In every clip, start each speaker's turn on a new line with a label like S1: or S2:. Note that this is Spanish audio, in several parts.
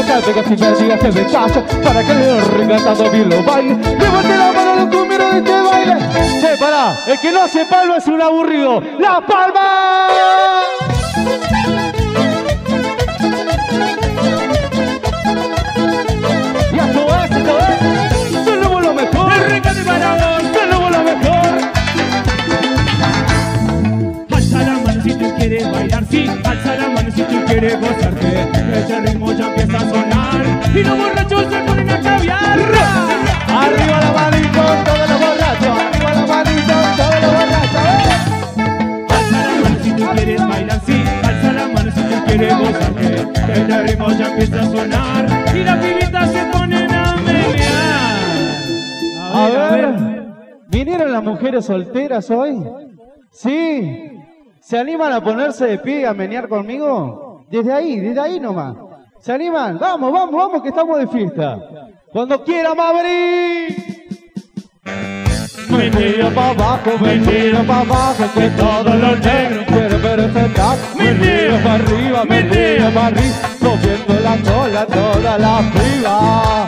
S1: rescate que si me digas que me callo para que el rescatado bien lo baile. Levante la mano a los cumbieros de este baile. Che, pará, el que no hace palma es un aburrido. ¡La palma! Y esto es, tenemos lo mejor.
S2: El rescate para vos.
S1: Tenemos lo mejor.
S2: Alza la mano si tú quieres bailar, sí. Alza la mano si tú quieres gozarte. Este ritmo ya empieza a sonar y los borrachos se ponen a caviar.
S1: Arriba la manito, todos los borrachos. Arriba la manito, todos los borrachos.
S2: Alza la mano si tú quieres bailar, sí. Alza la mano si tú quieres gozarte. Este ritmo ya empieza a sonar y las pibitas se ponen a menear.
S1: A ver, ¿vinieron las mujeres solteras hoy? ¿Sí? ¿Se animan a ponerse de pie y a menear conmigo? Desde ahí nomás. ¿Se animan? Vamos, vamos, vamos, que estamos de fiesta. Cuando quiera, Maverick. Menea pa' abajo, menea pa' abajo, que todos los negros quieren ver ese tap. Menea pa' arriba, menea pa' arriba, moviendo la cola toda la piba.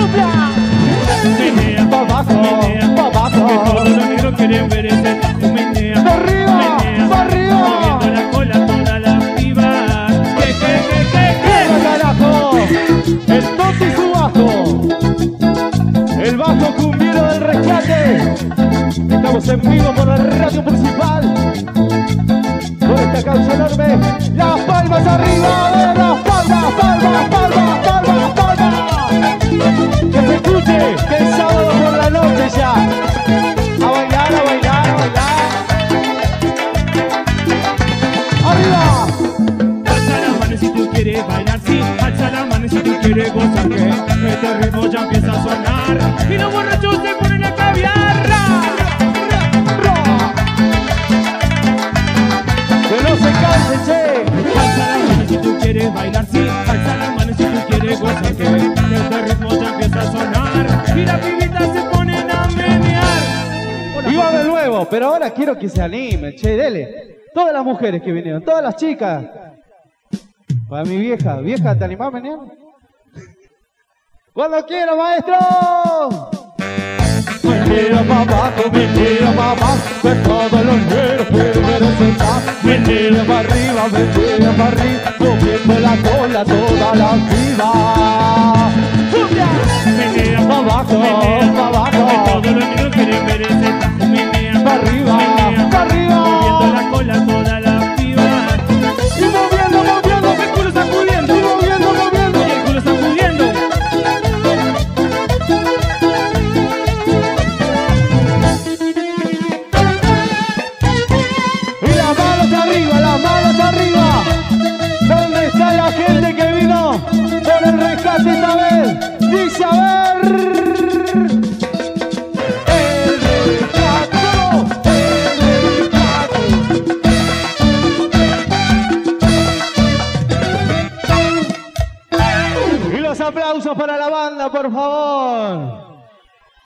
S2: Menea
S1: Pa' abajo,
S2: menea,
S1: pa' abajo.
S2: que todos los negros quieren ver ese tajo. Menea,
S1: ¡Pa' arriba,
S2: menea,
S1: pa' arriba!
S2: moviendo la cola toda la piba. ¿Qué?
S1: ¡Qué carajo! El toque y su bajo. El bajo cumbiero del rescate. Estamos en vivo por la radio principal. Por esta causa enorme. Las palmas arriba, las palmas, palmas, palmas, palmas, palmas. Que se escuche que es sábado por la noche ya. A bailar, a bailar, a bailar. ¡Arriba!
S2: Alza la mano si tú quieres bailar, sí. Alza la mano si tú quieres gozar, que este ritmo ya empieza a sonar y los borrachos se ponen a caviar.
S1: Que no se canse, che.
S2: Alza la mano si tú quieres bailar, sí. Alza la mano si tú quieres gozar, que este ritmo ya empieza a sonar y las pibitas se ponen a menear.
S1: Iba de nuevo, pero ahora quiero que se anime, che, dele. Todas las mujeres que vinieron, todas las chicas. Para mi vieja, ¿te animás a menear? ¡Cuando quiera, maestro! Menea pa' abajo, menea pa' abajo, que todos los negros quieren ver ese tap. Menea pa' arriba, moviendo la cola toda la piba.
S2: Menea,
S1: Pa' abajo,
S2: menea,
S1: pa' abajo.
S2: que todos los negros quieren ver ese tajo. Menea,
S1: Pa' arriba,
S2: menea,
S1: pa' arriba.
S2: moviendo la cola toda la piba.
S1: Y moviendo, moviendo,
S2: El culo sacudiendo,
S1: y moviendo, moviendo.
S2: y el culo sacudiendo.
S1: Y las manos arriba, las manos arriba. ¿Dónde está la gente que vino por el rescate esta vez? Dice a ver. El rescate, el rescate. Y los aplausos para la banda, por favor.